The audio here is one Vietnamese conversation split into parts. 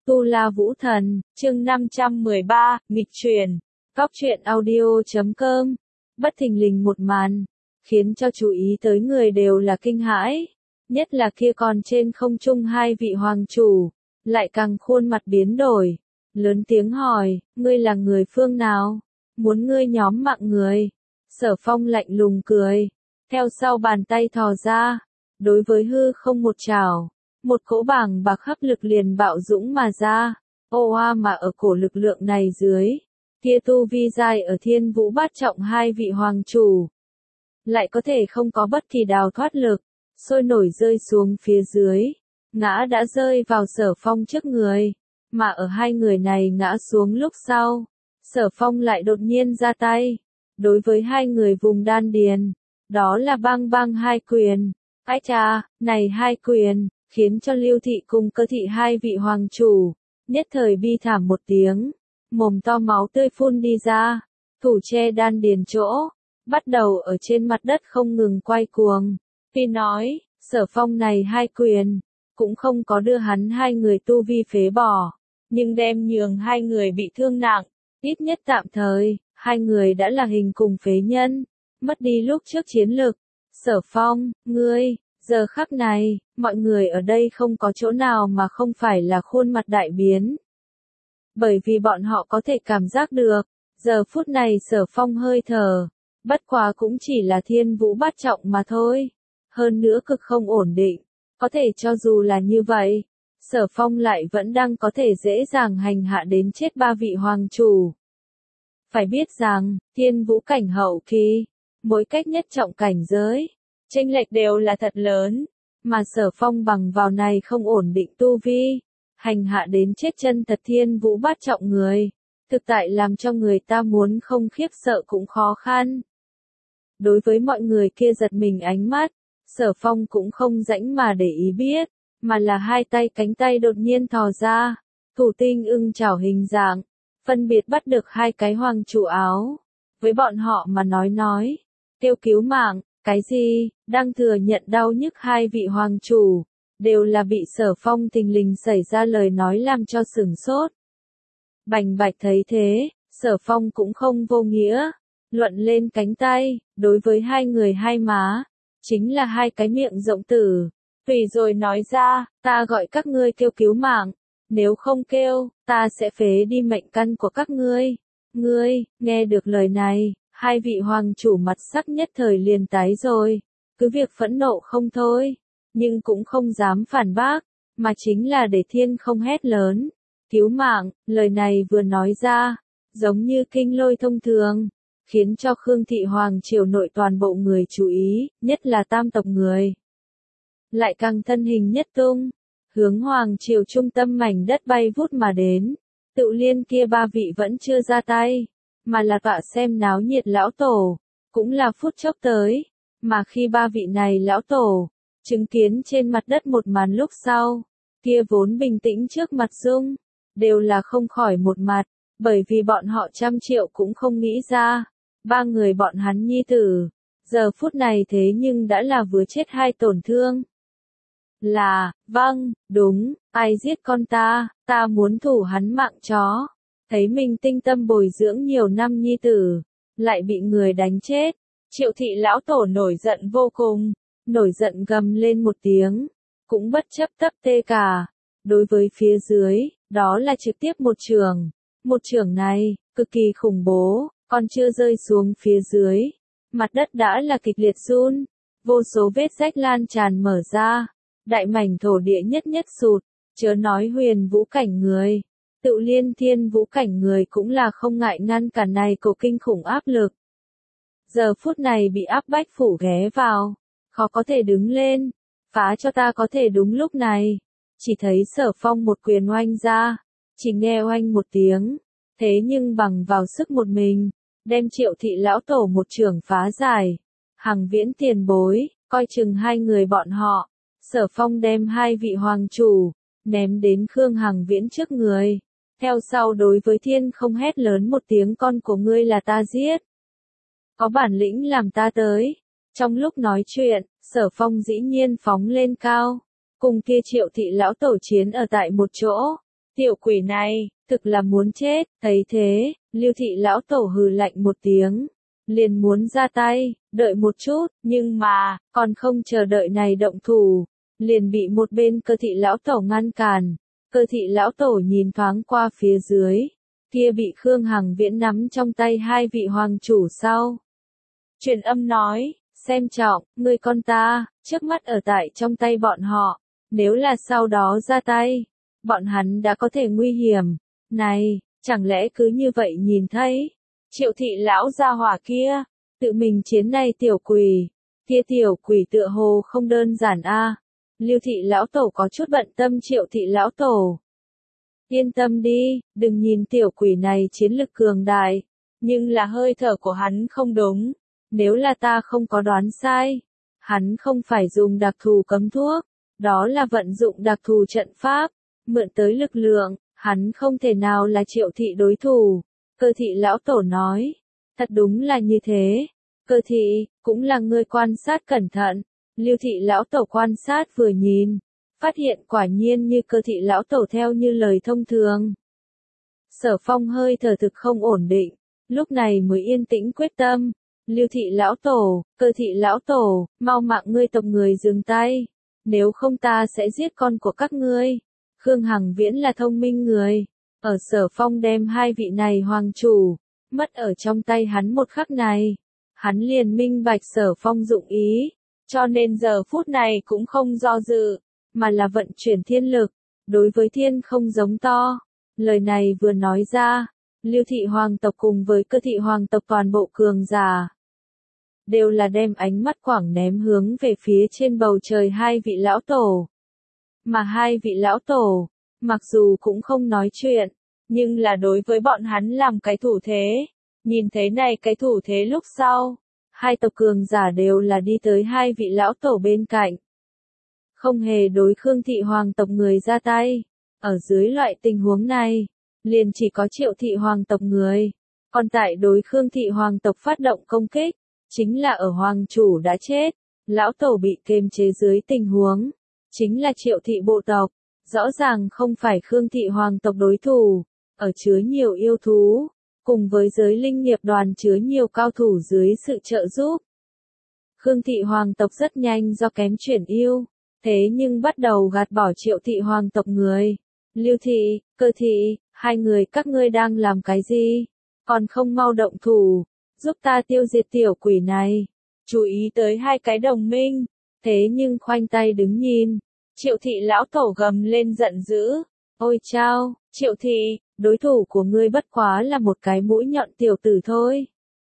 Tu La Vũ Thần, chương 513, nghịch truyền. Góc truyện audio.com. Bất thình lình một màn, khiến cho chú ý tới người đều là kinh hãi. Nhất là kia còn trên không trung hai vị hoàng chủ, lại càng khuôn mặt biến đổi. Lớn tiếng hỏi, ngươi là người phương nào? Muốn ngươi nhóm mạng người? Sở Phong lạnh lùng cười. Theo sau bàn tay thò ra, đối với hư không một trảo. Một cỗ bàng bạc hấp lực liền bạo dũng mà ra, ô oa mà ở cổ lực lượng này dưới, kia tu vi giai ở Thiên Vũ Bát Trọng hai vị hoàng chủ, lại có thể không có bất kỳ đào thoát lực, sôi nổi rơi xuống phía dưới, ngã đã rơi vào Sở Phong trước người, mà ở hai người này ngã xuống lúc sau, Sở Phong lại đột nhiên ra tay, đối với hai người vùng đan điền, đó là bang bang hai quyền, ái cha, này hai quyền. Khiến cho Lưu Thị cùng Cơ Thị hai vị hoàng chủ, nhất thời bi thảm một tiếng, mồm to máu tươi phun đi ra, thủ che đan điền chỗ, bắt đầu ở trên mặt đất không ngừng quay cuồng. Tuy nói, Sở Phong này hai quyền, cũng không có đưa hắn hai người tu vi phế bỏ, nhưng đem nhường hai người bị thương nặng, ít nhất tạm thời, hai người đã là hình cùng phế nhân, mất đi lúc trước chiến lực. Sở Phong, ngươi. Giờ khắc này, mọi người ở đây không có chỗ nào mà không phải là khuôn mặt đại biến. Bởi vì bọn họ có thể cảm giác được, giờ phút này Sở Phong hơi thở, bất quá cũng chỉ là Thiên Vũ Bát Trọng mà thôi. Hơn nữa cực không ổn định, có thể cho dù là như vậy, Sở Phong lại vẫn đang có thể dễ dàng hành hạ đến chết ba vị hoàng chủ. Phải biết rằng, Thiên Vũ cảnh hậu kỳ, mỗi cách nhất trọng cảnh giới, chênh lệch đều là thật lớn, mà Sở Phong bằng vào này không ổn định tu vi, hành hạ đến chết chân thật Thiên Vũ Bát Trọng người, thực tại làm cho người ta muốn không khiếp sợ cũng khó khăn. Đối với mọi người kia giật mình ánh mắt, Sở Phong cũng không rãnh mà để ý biết, mà là hai tay cánh tay đột nhiên thò ra, thủ tinh ưng chảo hình dạng, phân biệt bắt được hai cái hoàng chủ áo. Với bọn họ mà nói, kêu cứu mạng. Cái gì, đang thừa nhận đau nhức hai vị hoàng chủ, đều là bị Sở Phong thình lình xảy ra lời nói làm cho sửng sốt. Bành bạch thấy thế, Sở Phong cũng không vô nghĩa, luận lên cánh tay, đối với hai người hai má, chính là hai cái miệng rộng tử, tùy rồi nói ra, ta gọi các ngươi kêu cứu mạng, nếu không kêu, ta sẽ phế đi mệnh căn của các ngươi. Ngươi, nghe được lời này. Hai vị hoàng chủ mặt sắc nhất thời liền tái rồi, cứ việc phẫn nộ không thôi, nhưng cũng không dám phản bác, mà chính là để thiên không hét lớn. Cứu mạng, lời này vừa nói ra, giống như kinh lôi thông thường, khiến cho Khương Thị Hoàng triều nội toàn bộ người chú ý, nhất là tam tộc người. Lại càng thân hình nhất tung, hướng Hoàng triều trung tâm mảnh đất bay vút mà đến, Tự Liên kia ba vị vẫn chưa ra tay. Mà là tọa xem náo nhiệt lão tổ, cũng là phút chốc tới, mà khi ba vị này lão tổ, chứng kiến trên mặt đất một màn lúc sau, kia vốn bình tĩnh trước mặt dung, đều là không khỏi một mặt, bởi vì bọn họ 100.000.000 cũng không nghĩ ra, ba người bọn hắn nhi tử, giờ phút này thế nhưng đã là vừa chết hai tổn thương. Là, vâng, đúng, ai giết con ta muốn thủ hắn mạng chó. Thấy mình tinh tâm bồi dưỡng nhiều năm nhi tử, lại bị người đánh chết, Triệu Thị lão tổ nổi giận vô cùng, nổi giận gầm lên một tiếng, cũng bất chấp tấp tê cả, đối với phía dưới, đó là trực tiếp một chưởng này, cực kỳ khủng bố, còn chưa rơi xuống phía dưới, mặt đất đã là kịch liệt run, vô số vết rách lan tràn mở ra, đại mảnh thổ địa nhất sụt, chớ nói huyền vũ cảnh người. Tự Liên Thiên Vũ cảnh người cũng là không ngại ngăn cản này cổ kinh khủng áp lực. Giờ phút này bị áp bách phủ ghé vào, khó có thể đứng lên, phá cho ta có thể đúng lúc này. Chỉ thấy Sở Phong một quyền oanh ra, chỉ nghe oanh một tiếng, thế nhưng bằng vào sức một mình, đem Triệu Thị lão tổ một chưởng phá giải. Hằng Viễn tiền bối, coi chừng hai người bọn họ, Sở Phong đem hai vị hoàng chủ, ném đến Khương Hằng Viễn trước người. Theo sau đối với thiên không hét lớn một tiếng con của ngươi là ta giết. Có bản lĩnh làm ta tới. Trong lúc nói chuyện, Sở Phong dĩ nhiên phóng lên cao. Cùng kia Triệu Thị lão tổ chiến ở tại một chỗ. Tiểu quỷ này, thực là muốn chết, thấy thế, Lưu thị lão tổ hừ lạnh một tiếng, liền muốn ra tay, đợi một chút, nhưng mà, còn không chờ đợi này động thủ, liền bị một bên Cơ thị lão tổ ngăn cản. Cơ thị lão tổ nhìn thoáng qua phía dưới, kia bị Khương Hằng Viễn nắm trong tay hai vị hoàng chủ sau. Truyền âm nói, xem trọng, người con ta, trước mắt ở tại trong tay bọn họ, nếu là sau đó ra tay, bọn hắn đã có thể nguy hiểm. Này, chẳng lẽ cứ như vậy nhìn thấy, Triệu thị lão gia hỏa kia, tự mình chiến này tiểu quỷ, kia tiểu quỷ tựa hồ không đơn giản a. Lưu thị lão tổ có chút bận tâm Triệu thị lão tổ. Yên tâm đi, đừng nhìn tiểu quỷ này chiến lực cường đại, nhưng là hơi thở của hắn không đúng. Nếu là ta không có đoán sai, hắn không phải dùng đặc thù cấm thuốc, đó là vận dụng đặc thù trận pháp, mượn tới lực lượng, hắn không thể nào là Triệu thị đối thủ. Cơ thị lão tổ nói, thật đúng là như thế. Cơ thị, cũng là người quan sát cẩn thận. Lưu thị lão tổ quan sát vừa nhìn, phát hiện quả nhiên như Cơ thị lão tổ theo như lời thông thường. Sở Phong hơi thở thực không ổn định, lúc này mới yên tĩnh quyết tâm. Lưu thị lão tổ, Cơ thị lão tổ, mau mạng ngươi tộc người dừng tay, nếu không ta sẽ giết con của các ngươi. Khương Hằng Viễn là thông minh người, ở Sở Phong đem hai vị này hoàng chủ, mất ở trong tay hắn một khắc này, hắn liền minh bạch Sở Phong dụng ý, cho nên giờ phút này cũng không do dự, mà là vận chuyển thiên lực, đối với thiên không giống to. Lời này vừa nói ra, Lưu thị hoàng tộc cùng với Cơ thị hoàng tộc toàn bộ cường giả, đều là đem ánh mắt quảng ném hướng về phía trên bầu trời hai vị lão tổ. Mà hai vị lão tổ, mặc dù cũng không nói chuyện, nhưng là đối với bọn hắn làm cái thủ thế. Nhìn thấy này cái thủ thế lúc sau, hai tộc cường giả đều là đi tới hai vị lão tổ bên cạnh. Không hề đối Khương thị hoàng tộc người ra tay. Ở dưới loại tình huống này, liền chỉ có Triệu thị hoàng tộc người. Còn tại đối Khương thị hoàng tộc phát động công kích, chính là ở hoàng chủ đã chết, lão tổ bị kiềm chế dưới tình huống, chính là Triệu thị bộ tộc, rõ ràng không phải Khương thị hoàng tộc đối thủ, ở chứa nhiều yêu thú, cùng với giới linh nghiệp đoàn chứa nhiều cao thủ dưới sự trợ giúp. Khương thị hoàng tộc rất nhanh do kém chuyển yêu, thế nhưng bắt đầu gạt bỏ Triệu thị hoàng tộc người. Lưu thị, Cơ thị, hai người các ngươi đang làm cái gì? Còn không mau động thủ, giúp ta tiêu diệt tiểu quỷ này. Chú ý tới hai cái đồng minh, thế nhưng khoanh tay đứng nhìn. Triệu thị lão tổ gầm lên giận dữ. Ôi chao, Triệu thị, đối thủ của ngươi bất quá là một cái mũi nhọn tiểu tử thôi.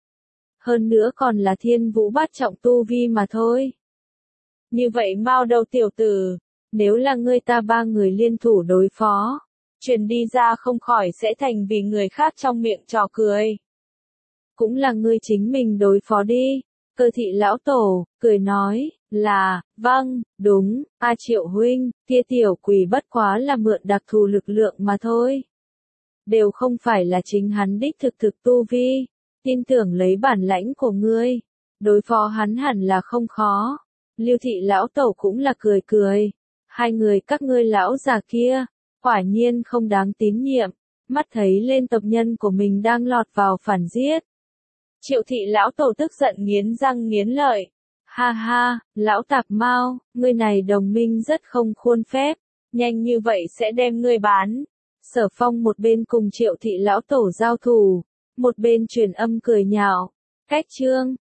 Hơn nữa còn là thiên vũ bát trọng tu vi mà thôi. Như vậy mau đầu tiểu tử, nếu là ngươi ta ba người liên thủ đối phó, truyền đi ra không khỏi sẽ thành vì người khác trong miệng trò cười. Cũng là ngươi chính mình đối phó đi. Cơ thị lão tổ, cười nói, là, vâng, đúng, Triệu huynh, kia tiểu quỷ bất quá là mượn đặc thù lực lượng mà thôi. Đều không phải là chính hắn đích thực tu vi, tin tưởng lấy bản lãnh của ngươi, đối phó hắn hẳn là không khó. Lưu thị lão tổ cũng là cười cười, hai người các ngươi lão già kia, quả nhiên không đáng tín nhiệm, mắt thấy lên tộc nhân của mình đang lọt vào phản giết. Triệu thị lão tổ tức giận nghiến răng nghiến lợi. Ha ha, lão tạp mau, ngươi này đồng minh rất không khuôn phép, nhanh như vậy sẽ đem ngươi bán. Sở Phong một bên cùng Triệu thị lão tổ giao thủ, một bên truyền âm cười nhạo. Cách chương